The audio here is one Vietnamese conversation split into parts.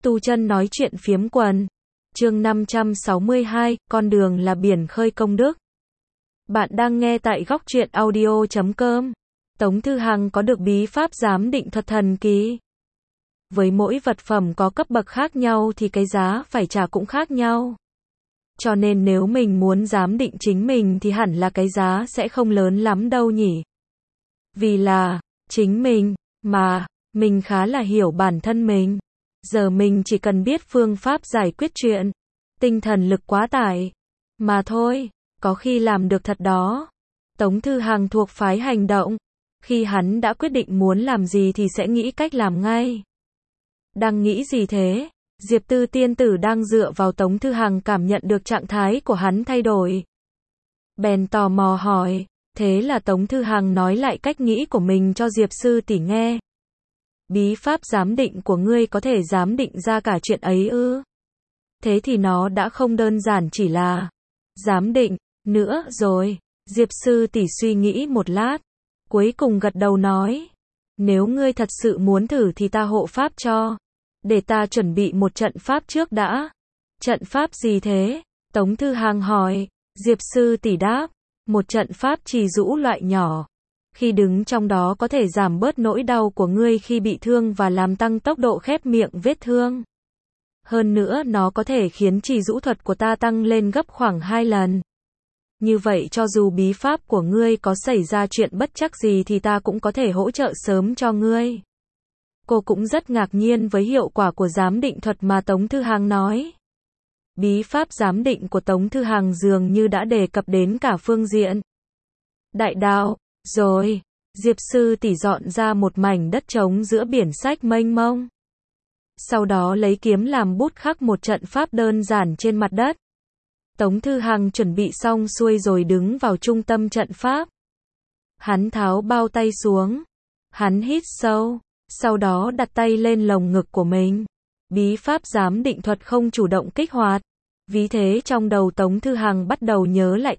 Tu chân nói chuyện phiếm quần. Chương 562, con đường là biển khơi công đức. Bạn đang nghe tại góc truyện audio.com. Tống Thư Hằng có được bí pháp giám định thuật thần kỳ. Với mỗi vật phẩm có cấp bậc khác nhau thì cái giá phải trả cũng khác nhau. Cho nên nếu mình muốn giám định chính mình thì hẳn là cái giá sẽ không lớn lắm đâu nhỉ. Vì là chính mình, mà mình khá là hiểu bản thân mình. Giờ mình chỉ cần biết phương pháp giải quyết chuyện. Tinh thần lực quá tải. Mà thôi, có khi làm được thật đó. Tống Thư Hằng thuộc phái hành động. Khi hắn đã quyết định muốn làm gì thì sẽ nghĩ cách làm ngay. Đang nghĩ gì thế? Diệp Tư tiên tử đang dựa vào Tống Thư Hằng cảm nhận được trạng thái của hắn thay đổi. Bèn tò mò hỏi. Thế là Tống Thư Hằng nói lại cách nghĩ của mình cho Diệp sư tỷ nghe. Bí pháp giám định của ngươi có thể giám định ra cả chuyện ấy ư? Thế thì nó đã không đơn giản chỉ là giám định nữa rồi. Diệp sư tỷ suy nghĩ một lát, cuối cùng gật đầu nói. Nếu ngươi thật sự muốn thử thì ta hộ pháp cho. Để ta chuẩn bị một trận pháp trước đã. Trận pháp gì thế? Tống Thư Hằng hỏi. Diệp sư tỷ đáp. Một trận pháp trì rũ loại nhỏ. Khi đứng trong đó có thể giảm bớt nỗi đau của ngươi khi bị thương và làm tăng tốc độ khép miệng vết thương. Hơn nữa nó có thể khiến trì rũ thuật của ta tăng lên gấp khoảng 2 lần. Như vậy cho dù bí pháp của ngươi có xảy ra chuyện bất trắc gì thì ta cũng có thể hỗ trợ sớm cho ngươi. Cô cũng rất ngạc nhiên với hiệu quả của giám định thuật mà Tống Thư Hằng nói. Bí pháp giám định của Tống Thư Hằng dường như đã đề cập đến cả phương diện đại đạo. Rồi, Diệp sư tỷ dọn ra một mảnh đất trống giữa biển sách mênh mông. Sau đó lấy kiếm làm bút khắc một trận pháp đơn giản trên mặt đất. Tống Thư Hằng chuẩn bị xong xuôi rồi đứng vào trung tâm trận pháp. Hắn tháo bao tay xuống. Hắn hít sâu. Sau đó đặt tay lên lồng ngực của mình. Bí pháp giám định thuật không chủ động kích hoạt. Vì thế trong đầu Tống Thư Hằng bắt đầu nhớ lại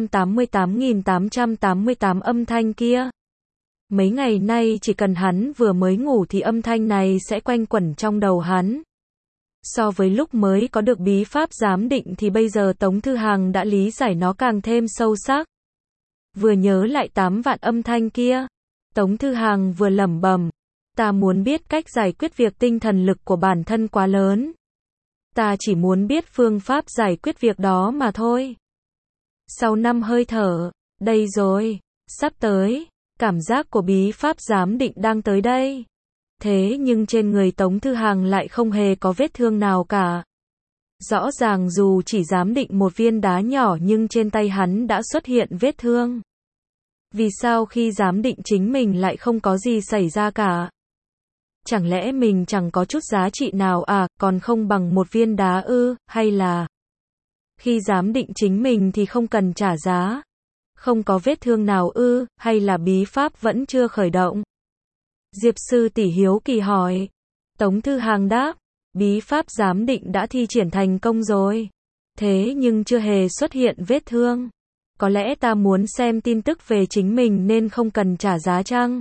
888.888 âm thanh kia. Mấy ngày nay chỉ cần hắn vừa mới ngủ thì âm thanh này sẽ quanh quẩn trong đầu hắn. So với lúc mới có được bí pháp giám định thì bây giờ Tống Thư Hằng đã lý giải nó càng thêm sâu sắc. Vừa nhớ lại 8 vạn âm thanh kia, Tống Thư Hằng vừa lẩm bẩm. Ta muốn biết cách giải quyết việc tinh thần lực của bản thân quá lớn. Ta chỉ muốn biết phương pháp giải quyết việc đó mà thôi. Sau 5 hơi thở, đây rồi, sắp tới, cảm giác của bí pháp giám định đang tới đây. Thế nhưng trên người Tống Thư Hằng lại không hề có vết thương nào cả. Rõ ràng dù chỉ giám định một viên đá nhỏ nhưng trên tay hắn đã xuất hiện vết thương. Vì sao khi giám định chính mình lại không có gì xảy ra cả? Chẳng lẽ mình chẳng có chút giá trị nào à, còn không bằng một viên đá ư, hay là khi giám định chính mình thì không cần trả giá? Không có vết thương nào ư, hay là bí pháp vẫn chưa khởi động? Diệp sư tỷ hiếu kỳ hỏi. Tống Thư Hằng đáp, bí pháp giám định đã thi triển thành công rồi. Thế nhưng chưa hề xuất hiện vết thương. Có lẽ ta muốn xem tin tức về chính mình nên không cần trả giá chăng?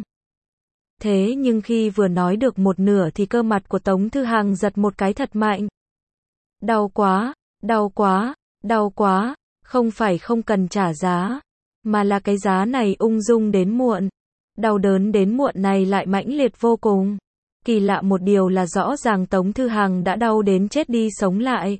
Thế nhưng khi vừa nói được một nửa thì cơ mặt của Tống Thư Hằng giật một cái thật mạnh. Đau quá, đau quá, đau quá, không phải không cần trả giá, mà là cái giá này ung dung đến muộn. Đau đớn đến muộn này lại mãnh liệt vô cùng. Kỳ lạ một điều là rõ ràng Tống Thư Hằng đã đau đến chết đi sống lại.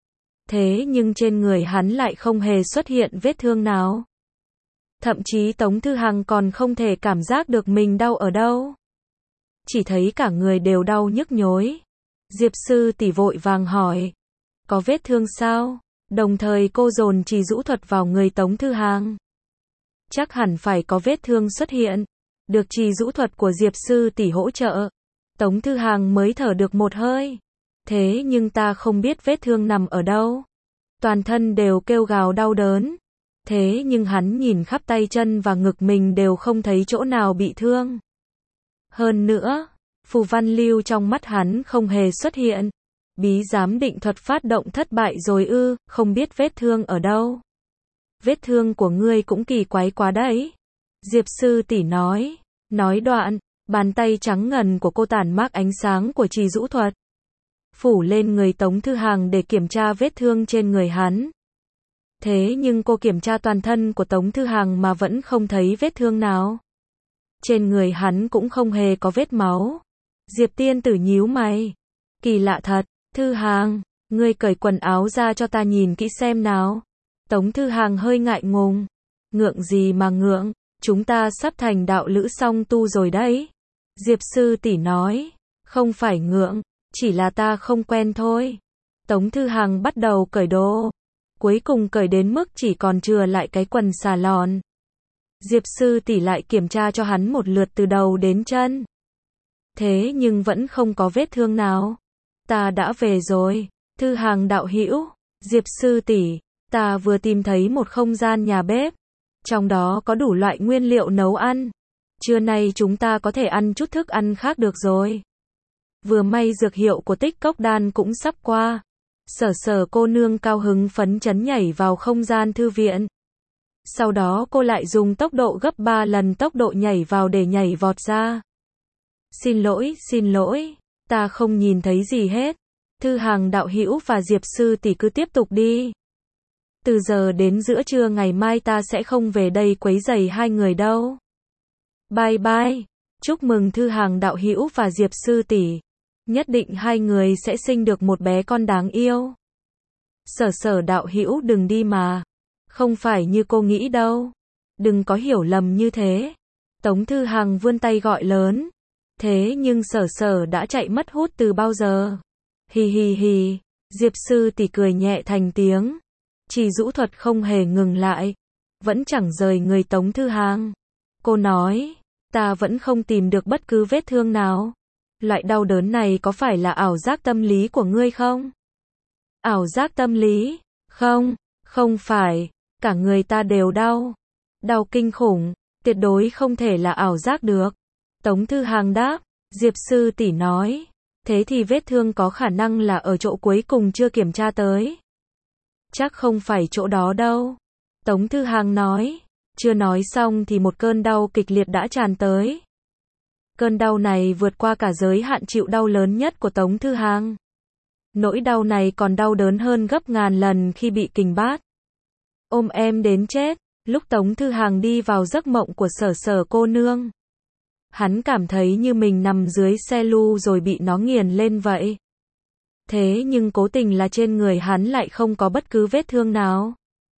Thế nhưng trên người hắn lại không hề xuất hiện vết thương nào. Thậm chí Tống Thư Hằng còn không thể cảm giác được mình đau ở đâu. Chỉ thấy cả người đều đau nhức nhối. Diệp sư tỷ vội vàng hỏi. Có vết thương sao? Đồng thời cô dồn trì rũ thuật vào người Tống Thư Hằng. Chắc hẳn phải có vết thương xuất hiện. Được trì rũ thuật của Diệp sư tỷ hỗ trợ. Tống Thư Hằng mới thở được một hơi. Thế nhưng ta không biết vết thương nằm ở đâu. Toàn thân đều kêu gào đau đớn. Thế nhưng hắn nhìn khắp tay chân và ngực mình đều không thấy chỗ nào bị thương. Hơn nữa, phù văn lưu trong mắt hắn không hề xuất hiện. Bí giám định thuật phát động thất bại rồi ư, không biết vết thương ở đâu. Vết thương của ngươi cũng kỳ quái quá đấy. Diệp sư tỷ nói. Nói đoạn, bàn tay trắng ngần của cô tản mát ánh sáng của trì rũ thuật. phủ lên người Tống Thư Hàng để kiểm tra vết thương trên người hắn. Thế nhưng cô kiểm tra toàn thân của Tống Thư Hàng mà vẫn không thấy vết thương nào. Trên người hắn cũng không hề có vết máu. Diệp Tiên Tử nhíu mày. Kỳ lạ thật, Thư Hàng, ngươi cởi quần áo ra cho ta nhìn kỹ xem nào. Tống Thư Hàng hơi ngại ngùng. Ngượng gì mà ngượng, chúng ta sắp thành đạo lữ song tu rồi đấy. Diệp sư tỷ nói, không phải ngượng, chỉ là ta không quen thôi. Tống Thư Hàng bắt đầu cởi đồ. Cuối cùng cởi đến mức chỉ còn chừa lại cái quần xà lòn. Diệp sư tỷ lại kiểm tra cho hắn một lượt từ đầu đến chân. Thế nhưng vẫn không có vết thương nào. Ta đã về rồi, Thư Hàng đạo hữu, Diệp sư tỷ, ta vừa tìm thấy một không gian nhà bếp. Trong đó có đủ loại nguyên liệu nấu ăn. Trưa nay chúng ta có thể ăn chút thức ăn khác được rồi. Vừa may dược hiệu của Tích Cốc Đan cũng sắp qua. Sở Sở cô nương cao hứng phấn chấn nhảy vào không gian thư viện. Sau đó cô lại dùng tốc độ gấp 3 lần tốc độ nhảy vào để nhảy vọt ra. Xin lỗi, ta không nhìn thấy gì hết. Thư Hàng đạo hữu và Diệp sư tỷ cứ tiếp tục đi. Từ giờ đến giữa trưa ngày mai ta sẽ không về đây quấy rầy hai người đâu. Bye bye. Chúc mừng Thư Hàng đạo hữu và Diệp sư tỷ. Nhất định hai người sẽ sinh được một bé con đáng yêu. Sở Sở đạo hữu đừng đi mà. Không phải như cô nghĩ đâu. Đừng có hiểu lầm như thế. Tống Thư Hàng vươn tay gọi lớn. Thế nhưng Sở Sở đã chạy mất hút từ bao giờ. Hì hì hì. Diệp sư tỷ cười nhẹ thành tiếng. Chỉ Dũ thuật không hề ngừng lại. Vẫn chẳng rời người Tống Thư Hàng. Cô nói. Ta vẫn không tìm được bất cứ vết thương nào. Loại đau đớn này có phải là ảo giác tâm lý của ngươi không? Ảo giác tâm lý? Không, không phải. Cả người ta đều đau. Đau kinh khủng. Tuyệt đối không thể là ảo giác được. Tống Thư Hàng đáp. Diệp sư tỷ nói. Thế thì vết thương có khả năng là ở chỗ cuối cùng chưa kiểm tra tới. Chắc không phải chỗ đó đâu. Tống Thư Hàng nói. Chưa nói xong thì một cơn đau kịch liệt đã tràn tới. Cơn đau này vượt qua cả giới hạn chịu đau lớn nhất của Tống Thư Hàng. Nỗi đau này còn đau đớn hơn gấp ngàn lần khi bị kình bát. Ôm em đến chết. Lúc Tống Thư Hàng đi vào giấc mộng của Sở Sở cô nương. Hắn cảm thấy như mình nằm dưới xe lu rồi bị nó nghiền lên vậy. Thế nhưng cố tình là trên người hắn lại không có bất cứ vết thương nào.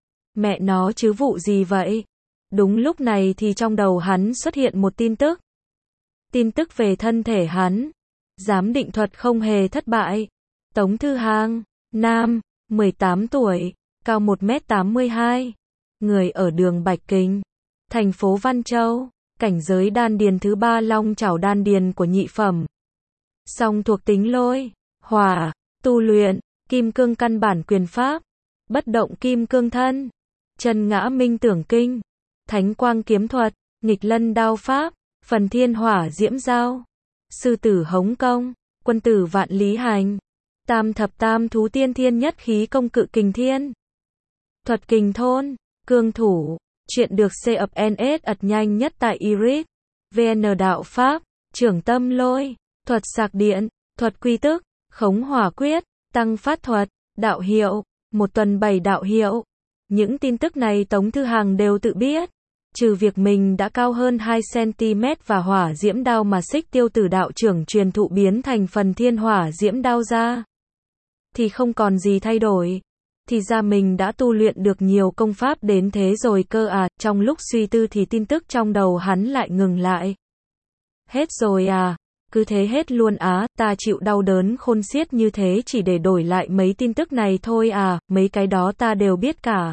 Mẹ nó chứ vụ gì vậy? Đúng lúc này thì trong đầu hắn xuất hiện một tin tức. Tin tức về thân thể hắn. Giám định thuật không hề thất bại. Tống Thư Hàng, nam, 18 tuổi, cao 1m82. Người ở đường Bạch Kinh, thành phố Văn Châu. Cảnh giới đan điền thứ 3 long chảo đan điền của nhị phẩm. Song thuộc tính lôi, hỏa, tu luyện, kim cương căn bản quyền pháp, bất động kim cương thân, chân ngã minh tưởng kinh, thánh quang kiếm thuật, nghịch lân đao pháp, phần thiên hỏa diễm giao, sư tử hống công, quân tử vạn lý hành, tam thập tam thú tiên thiên nhất khí công cự kình thiên, thuật kình thôn, cương thủ. Chuyện được CFNS ật nhanh nhất tại Iris. VN đạo pháp, trưởng tâm lôi, thuật sạc điện, thuật quy tức, khống hỏa quyết, tăng phát thuật, đạo hiệu, một tuần 7 đạo hiệu. Những tin tức này Tống Thư Hàng đều tự biết. Trừ việc mình đã cao hơn 2cm và hỏa diễm đao mà Xích Tiêu Tử đạo trưởng truyền thụ biến thành phần thiên hỏa diễm đao ra. Thì không còn gì thay đổi. Thì ra mình đã tu luyện được nhiều công pháp đến thế rồi cơ à. Trong lúc suy tư thì tin tức trong đầu hắn lại ngừng lại. Hết rồi à? Cứ thế hết luôn á? Ta chịu đau đớn khôn xiết như thế chỉ để đổi lại mấy tin tức này thôi à? Mấy cái đó ta đều biết cả.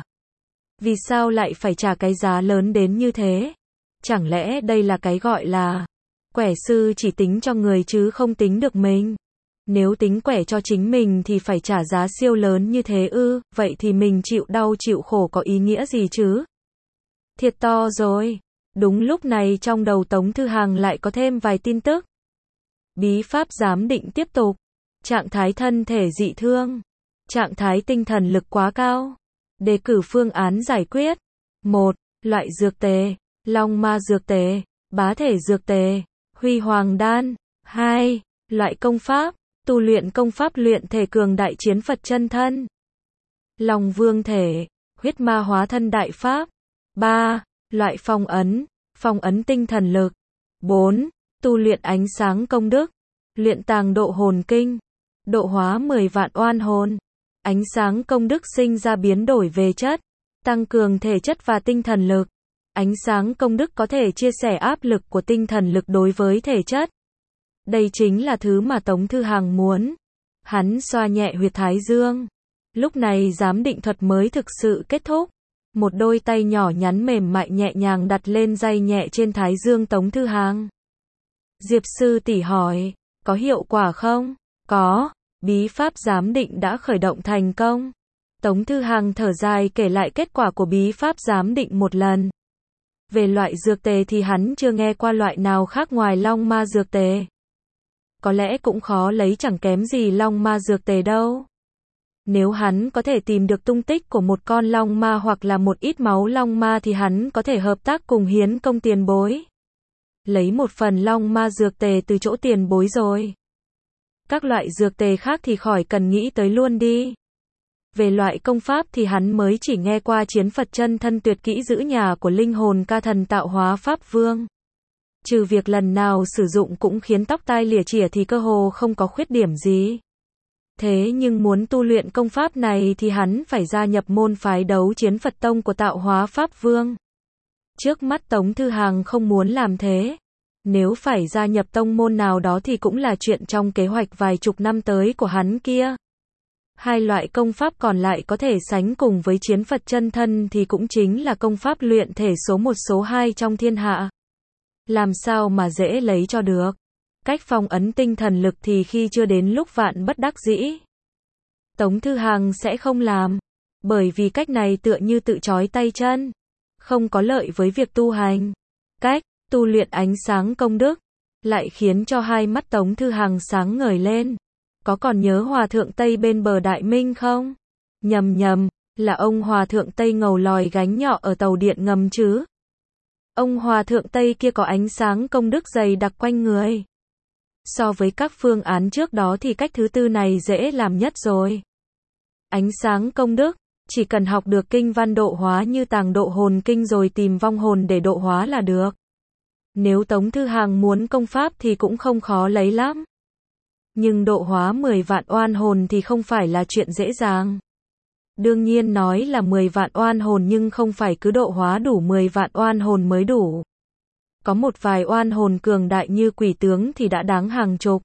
Vì sao lại phải trả cái giá lớn đến như thế? Chẳng lẽ đây là cái gọi là quẻ sư chỉ tính cho người chứ không tính được mình? Nếu tính quẻ cho chính mình thì phải trả giá siêu lớn như thế ư? Vậy thì mình chịu đau chịu khổ có ý nghĩa gì chứ? Thiệt to rồi. Đúng lúc này trong đầu Tống Thư Hàng lại có thêm vài tin tức. Bí pháp giám định tiếp tục. Trạng thái thân thể dị thương. Trạng thái tinh thần lực quá cao. Đề cử phương án giải quyết. 1. Loại dược tề. Long ma dược tề. Bá thể dược tề. Huy hoàng đan. 2. Loại công pháp. Tu luyện công pháp luyện thể cường đại chiến Phật chân thân. Long vương thể, huyết ma hóa thân đại pháp. 3. Loại phong ấn tinh thần lực. 4. Tu luyện ánh sáng công đức. Luyện tàng độ hồn kinh. Độ hóa 10 vạn oan hồn. Ánh sáng công đức sinh ra biến đổi về chất, tăng cường thể chất và tinh thần lực. Ánh sáng công đức có thể chia sẻ áp lực của tinh thần lực đối với thể chất. Đây chính là thứ mà Tống Thư Hằng muốn. Hắn xoa nhẹ huyệt thái dương. Lúc này giám định thuật mới thực sự kết thúc. Một đôi tay nhỏ nhắn mềm mại nhẹ nhàng đặt lên day nhẹ trên thái dương Tống Thư Hằng. Diệp sư tỷ hỏi, có hiệu quả không? Có, bí pháp giám định đã khởi động thành công. Tống Thư Hằng thở dài kể lại kết quả của bí pháp giám định một lần. Về loại dược tề thì hắn chưa nghe qua loại nào khác ngoài long ma dược tề. Có lẽ cũng khó lấy, chẳng kém gì long ma dược tề đâu. Nếu hắn có thể tìm được tung tích của một con long ma hoặc là một ít máu long ma thì hắn có thể hợp tác cùng Hiến Công tiền bối. Lấy một phần long ma dược tề từ chỗ tiền bối rồi. Các loại dược tề khác thì khỏi cần nghĩ tới luôn đi. Về loại công pháp thì hắn mới chỉ nghe qua chiến Phật chân thân tuyệt kỹ giữ nhà của linh hồn ca thần tạo hóa Pháp Vương. Trừ việc lần nào sử dụng cũng khiến tóc tai lìa chỉa thì cơ hồ không có khuyết điểm gì. Thế nhưng muốn tu luyện công pháp này thì hắn phải gia nhập môn phái đấu chiến Phật tông của tạo hóa Pháp Vương. Trước mắt Tống Thư Hằng không muốn làm thế. Nếu phải gia nhập tông môn nào đó thì cũng là chuyện trong kế hoạch vài chục năm tới của hắn kia. Hai loại công pháp còn lại có thể sánh cùng với chiến Phật chân thân thì cũng chính là công pháp luyện thể số 1 số 2 trong thiên hạ. Làm sao mà dễ lấy cho được. Cách phong ấn tinh thần lực thì khi chưa đến lúc vạn bất đắc dĩ, Tống Thư Hằng sẽ không làm. Bởi vì cách này tựa như tự trói tay chân, không có lợi với việc tu hành. Cách tu luyện ánh sáng công đức lại khiến cho hai mắt Tống Thư Hằng sáng ngời lên. Có còn nhớ Hòa Thượng Tây bên bờ Đại Minh không? Nhầm, là ông Hòa Thượng Tây ngầu lòi gánh nhọ ở tàu điện ngầm chứ. Ông Hòa Thượng Tây kia có ánh sáng công đức dày đặc quanh người. So với các phương án trước đó thì cách thứ tư này dễ làm nhất rồi. Ánh sáng công đức, chỉ cần học được kinh văn độ hóa như tàng độ hồn kinh rồi tìm vong hồn để độ hóa là được. Nếu Tống Thư Hằng muốn công pháp thì cũng không khó lấy lắm. Nhưng độ hóa 10 vạn oan hồn thì không phải là chuyện dễ dàng. Đương nhiên nói là 10 vạn oan hồn nhưng không phải cứ độ hóa đủ 10 vạn oan hồn mới đủ. Có một vài oan hồn cường đại như quỷ tướng thì đã đáng hàng chục,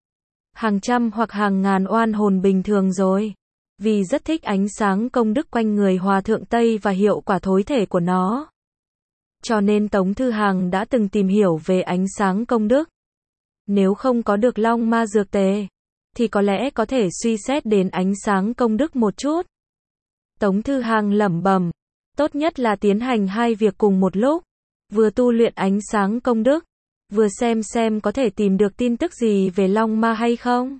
hàng trăm hoặc hàng ngàn oan hồn bình thường rồi. Vì rất thích ánh sáng công đức quanh người Hòa Thượng Tây và hiệu quả thối thể của nó, cho nên Tống Thư Hằng đã từng tìm hiểu về ánh sáng công đức. Nếu không có được long ma dược tề, thì có lẽ có thể suy xét đến ánh sáng công đức một chút. Tống Thư Hằng lẩm bẩm, tốt nhất là tiến hành hai việc cùng một lúc. Vừa tu luyện ánh sáng công đức, vừa xem có thể tìm được tin tức gì về long ma hay không.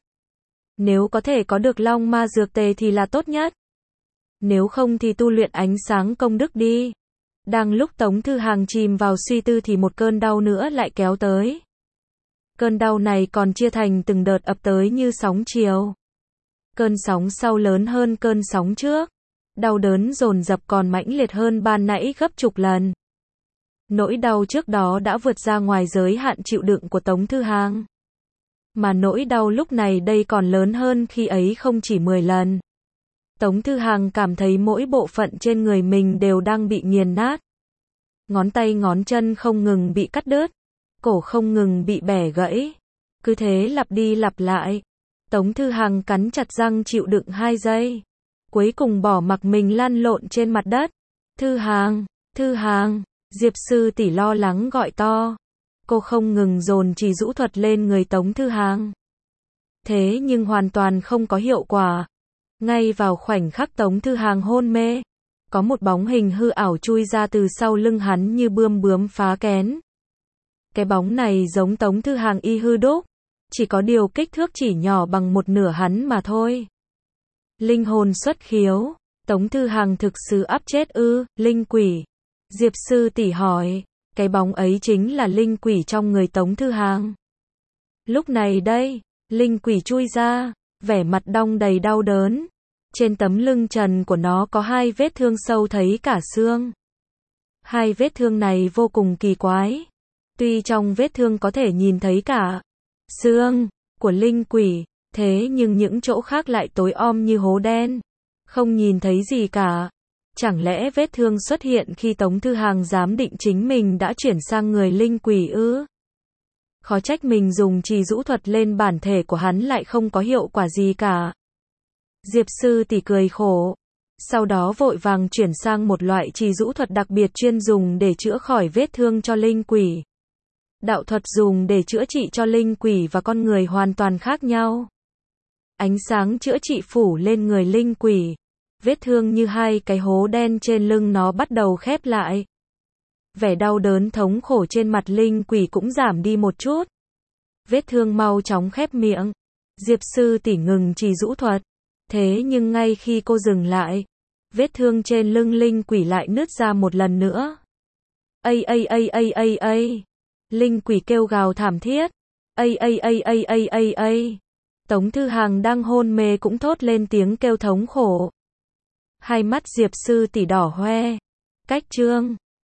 Nếu có thể có được long ma dược tề thì là tốt nhất. Nếu không thì tu luyện ánh sáng công đức đi. Đang lúc Tống Thư Hằng chìm vào suy tư thì một cơn đau nữa lại kéo tới. Cơn đau này còn chia thành từng đợt ập tới như sóng chiều. Cơn sóng sau lớn hơn cơn sóng trước. Đau đớn dồn dập còn mãnh liệt hơn ban nãy gấp chục lần. Nỗi đau trước đó đã vượt ra ngoài giới hạn chịu đựng của Tống Thư Hằng. Mà nỗi đau lúc này đây còn lớn hơn khi ấy không chỉ 10 lần. Tống Thư Hằng cảm thấy mỗi bộ phận trên người mình đều đang bị nghiền nát. Ngón tay ngón chân không ngừng bị cắt đứt. Cổ không ngừng bị bẻ gãy. Cứ thế lặp đi lặp lại. Tống Thư Hằng cắn chặt răng chịu đựng 2 giây. Cuối cùng bỏ mặc mình lăn lộn trên mặt đất. Thư Hằng, Diệp sư tỷ lo lắng gọi to. Cô không ngừng dồn chỉ rũ thuật lên người Tống Thư Hằng. Thế nhưng hoàn toàn không có hiệu quả. Ngay vào khoảnh khắc Tống Thư Hằng hôn mê, có một bóng hình hư ảo chui ra từ sau lưng hắn như bướm phá kén. Cái bóng này giống Tống Thư Hằng y hư đúc, chỉ có điều kích thước chỉ nhỏ bằng một nửa hắn mà thôi. Linh hồn xuất khiếu, Tống Thư Hằng thực sự áp chết ư? Linh quỷ? Diệp sư tỷ hỏi, cái bóng ấy chính là linh quỷ trong người Tống Thư Hằng. Lúc này đây, Linh quỷ chui ra, vẻ mặt đong đầy đau đớn. Trên tấm lưng trần của nó có 2 vết thương sâu thấy cả xương. 2 vết thương này vô cùng kỳ quái. Tuy trong vết thương có thể nhìn thấy cả xương của linh quỷ, thế nhưng những chỗ khác lại tối om như hố đen. Không nhìn thấy gì cả. Chẳng lẽ vết thương xuất hiện khi Tống Thư Hàng giám định chính mình đã chuyển sang người linh quỷ ư? Khó trách mình dùng trì dũ thuật lên bản thể của hắn lại không có hiệu quả gì cả. Diệp sư tỷ cười khổ. Sau đó vội vàng chuyển sang một loại trì dũ thuật đặc biệt chuyên dùng để chữa khỏi vết thương cho linh quỷ. Đạo thuật dùng để chữa trị cho linh quỷ và con người hoàn toàn khác nhau. Ánh sáng chữa trị phủ lên người linh quỷ. Vết thương như 2 cái hố đen trên lưng nó bắt đầu khép lại. Vẻ đau đớn thống khổ trên mặt linh quỷ cũng giảm đi một chút. Vết thương mau chóng khép miệng. Diệp sư tỷ ngừng trì dũ thuật. Thế nhưng ngay khi cô dừng lại, vết thương trên lưng linh quỷ lại nứt ra một lần nữa. Ây ây ây ây ây ây. Linh quỷ kêu gào thảm thiết. Ây ây ây ây ây ây ây. Tống Thư Hàng đang hôn mê cũng thốt lên tiếng kêu thống khổ. Hai mắt Diệp sư tỷ đỏ hoe. Cách chương